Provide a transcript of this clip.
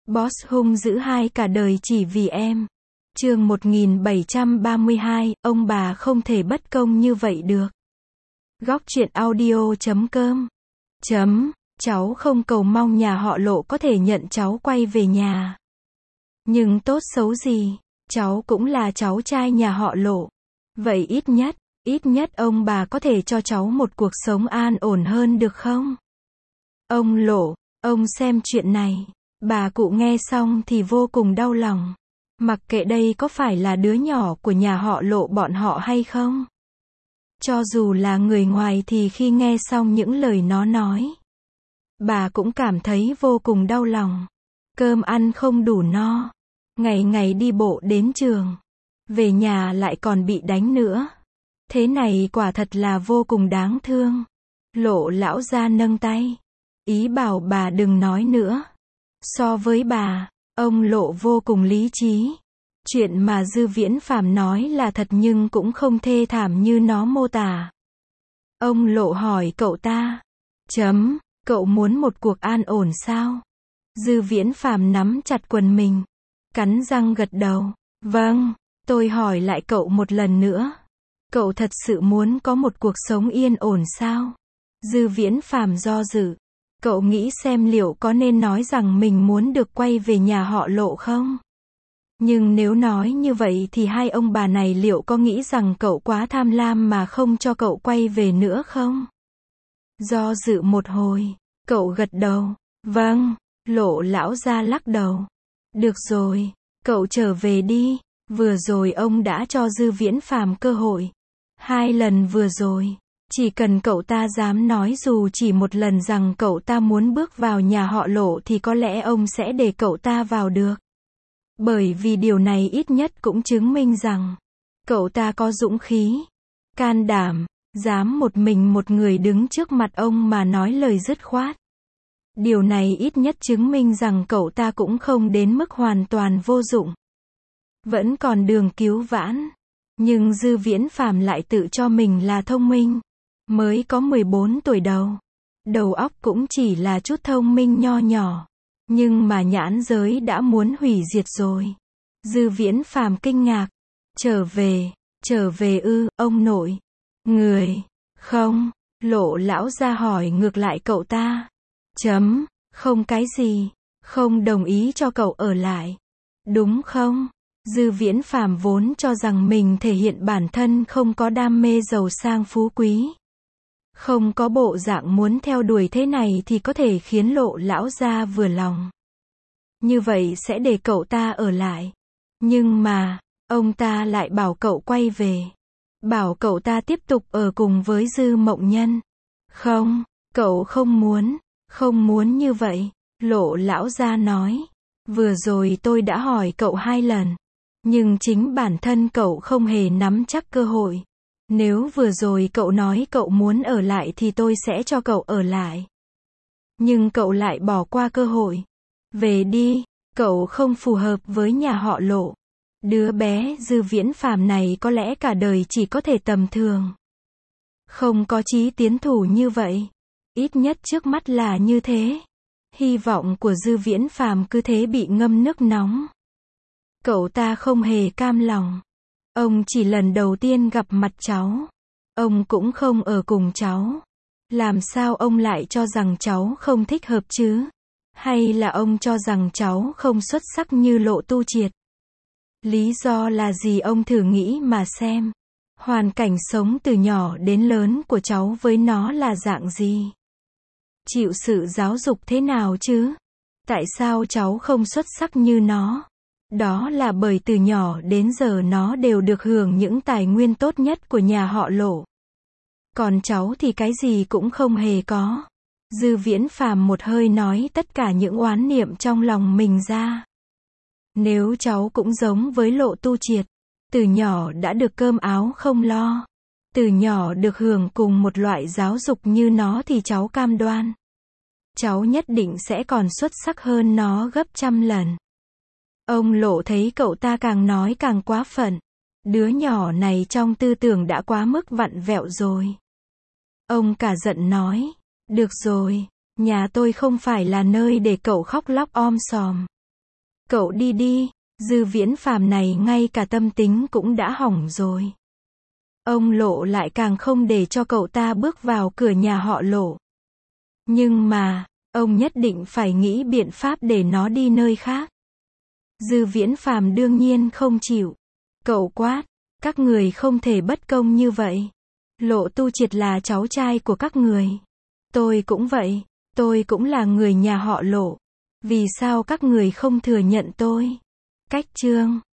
Boss hung dữ hai cả đời chỉ vì em. Chương 1732, ông bà không thể bất công như vậy được. Góc truyện audio.com. Cháu không cầu mong nhà họ Lộ có thể nhận cháu quay về nhà. Nhưng tốt xấu gì, cháu cũng là cháu trai nhà họ Lộ. Vậy ít nhất ông bà có thể cho cháu một cuộc sống an ổn hơn được không? Ông Lộ, ông xem chuyện này. Bà cụ nghe xong thì vô cùng đau lòng. Mặc kệ đây có phải là đứa nhỏ của nhà họ Lộ bọn họ hay không. Cho dù là người ngoài thì khi nghe xong những lời nó nói, bà cũng cảm thấy vô cùng đau lòng. Cơm ăn không đủ no, ngày ngày đi bộ đến trường, về nhà lại còn bị đánh nữa. Thế này quả thật là vô cùng đáng thương. Lộ lão gia nâng tay, ý bảo bà đừng nói nữa. So với bà, ông Lộ vô cùng lý trí. Chuyện mà Dư Viễn Phàm nói là thật nhưng cũng không thê thảm như nó mô tả. Ông Lộ hỏi cậu ta. Cậu muốn một cuộc an ổn sao? Dư Viễn Phàm nắm chặt quần mình, cắn răng gật đầu. Vâng, tôi hỏi lại cậu một lần nữa. Cậu thật sự muốn có một cuộc sống yên ổn sao? Dư Viễn Phàm do dự. Cậu nghĩ xem liệu có nên nói rằng mình muốn được quay về nhà họ Lộ không? Nhưng nếu nói như vậy thì hai ông bà này liệu có nghĩ rằng cậu quá tham lam mà không cho cậu quay về nữa không? Do dự một hồi, cậu gật đầu. Vâng, Lộ lão gia lắc đầu. Được rồi, cậu trở về đi. Vừa rồi ông đã cho Dư Viễn Phàm cơ hội. 2 lần vừa rồi. Chỉ cần cậu ta dám nói dù chỉ một lần rằng cậu ta muốn bước vào nhà họ Lộ thì có lẽ ông sẽ để cậu ta vào được. Bởi vì điều này ít nhất cũng chứng minh rằng cậu ta có dũng khí, can đảm, dám một mình một người đứng trước mặt ông mà nói lời dứt khoát. Điều này ít nhất chứng minh rằng cậu ta cũng không đến mức hoàn toàn vô dụng. Vẫn còn đường cứu vãn. Nhưng Dư Viễn Phàm lại tự cho mình là thông minh. Mới có 14 tuổi đầu óc cũng chỉ là chút thông minh nho nhỏ. Nhưng mà nhãn giới đã muốn hủy diệt rồi. Dư Viễn Phàm kinh ngạc. Trở về ư, ông nội. Người, không, Lộ lão gia hỏi ngược lại cậu ta. Không cái gì, không đồng ý cho cậu ở lại. Đúng không? Dư Viễn Phàm vốn cho rằng mình thể hiện bản thân không có đam mê giàu sang phú quý. Không có bộ dạng muốn theo đuổi thế này thì có thể khiến Lộ lão gia vừa lòng. Như vậy sẽ để cậu ta ở lại. Nhưng mà, ông ta lại bảo cậu quay về. Bảo cậu ta tiếp tục ở cùng với Dư Mộng Nhân. Không, cậu không muốn như vậy. Lộ lão gia nói. Vừa rồi tôi đã hỏi cậu 2 lần. Nhưng chính bản thân cậu không hề nắm chắc cơ hội. Nếu vừa rồi cậu nói cậu muốn ở lại thì tôi sẽ cho cậu ở lại. Nhưng cậu lại bỏ qua cơ hội. Về đi, cậu không phù hợp với nhà họ Lộ. Đứa bé Dư Viễn Phàm này có lẽ cả đời chỉ có thể tầm thường. Không có chí tiến thủ như vậy. Ít nhất trước mắt là như thế. Hy vọng của Dư Viễn Phàm cứ thế bị ngâm nước nóng. Cậu ta không hề cam lòng. Ông chỉ lần đầu tiên gặp mặt cháu. Ông cũng không ở cùng cháu. Làm sao ông lại cho rằng cháu không thích hợp chứ? Hay là ông cho rằng cháu không xuất sắc như Lộ Tu Triệt? Lý do là gì ông thử nghĩ mà xem. Hoàn cảnh sống từ nhỏ đến lớn của cháu với nó là dạng gì? Chịu sự giáo dục thế nào chứ? Tại sao cháu không xuất sắc như nó? Đó là bởi từ nhỏ đến giờ nó đều được hưởng những tài nguyên tốt nhất của nhà họ Lộ. Còn cháu thì cái gì cũng không hề có. Dư Viễn Phàm một hơi nói tất cả những oán niệm trong lòng mình ra. Nếu cháu cũng giống với Lộ Tu Triệt, từ nhỏ đã được cơm áo không lo, từ nhỏ được hưởng cùng một loại giáo dục như nó thì cháu cam đoan. Cháu nhất định sẽ còn xuất sắc hơn nó gấp trăm lần. Ông Lộ thấy cậu ta càng nói càng quá phận. Đứa nhỏ này trong tư tưởng đã quá mức vặn vẹo rồi. Ông cả giận nói. Được rồi, nhà tôi không phải là nơi để cậu khóc lóc om sòm. Cậu đi đi, Dư Viễn Phàm này ngay cả tâm tính cũng đã hỏng rồi. Ông Lộ lại càng không để cho cậu ta bước vào cửa nhà họ Lộ. Nhưng mà, ông nhất định phải nghĩ biện pháp để nó đi nơi khác. Dư Viễn Phàm đương nhiên không chịu. Cậu quát, các người không thể bất công như vậy. Lộ Tu Triệt là cháu trai của các người. Tôi cũng vậy, tôi cũng là người nhà họ Lộ. Vì sao các người không thừa nhận tôi? Cách chương